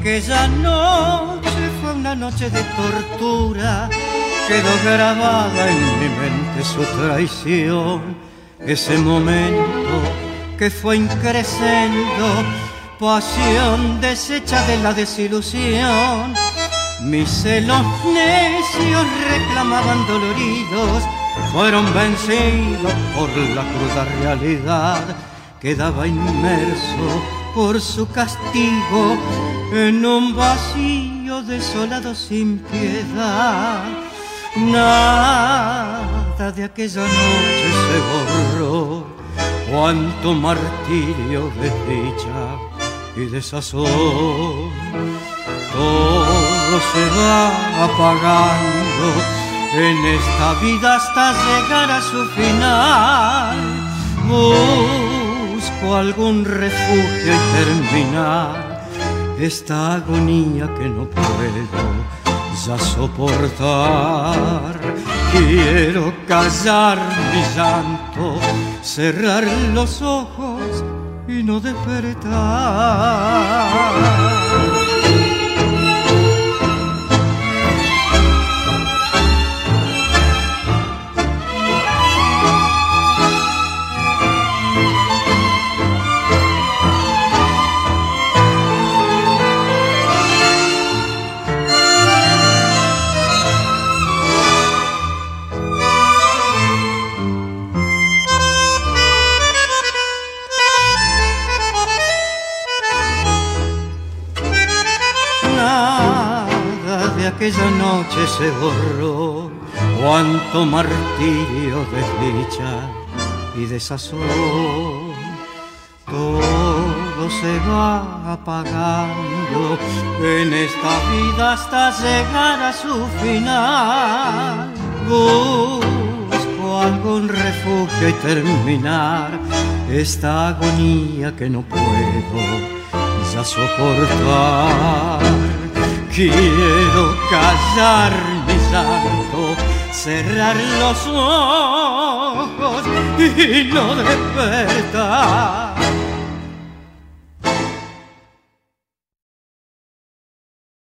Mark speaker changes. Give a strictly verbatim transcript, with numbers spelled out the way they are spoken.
Speaker 1: Aquella noche fue una noche de tortura, quedó grabada en mi mente su traición. Ese momento que fue increciendo, pasión deshecha de la desilusión. Mis celos necios reclamaban doloridos, fueron vencidos por la cruda realidad. Quedaba inmerso por su castigo en un vacío desolado sin piedad. Nada de aquella noche se borró, cuánto martirio, desdicha y desazón. Todo se va apagando en esta vida hasta llegar a su final. Busco algún refugio y terminar esta agonía que no puedo ya soportar. Quiero callar mi llanto, cerrar los ojos y no despertar. Aquella noche se borró, cuánto martirio, desdicha y desazón. Todo se va apagando en esta vida hasta llegar a su final. Busco algún refugio y terminar esta agonía que no puedo ya soportar. Quiero callar mi llanto, cerrar los ojos y no despertar.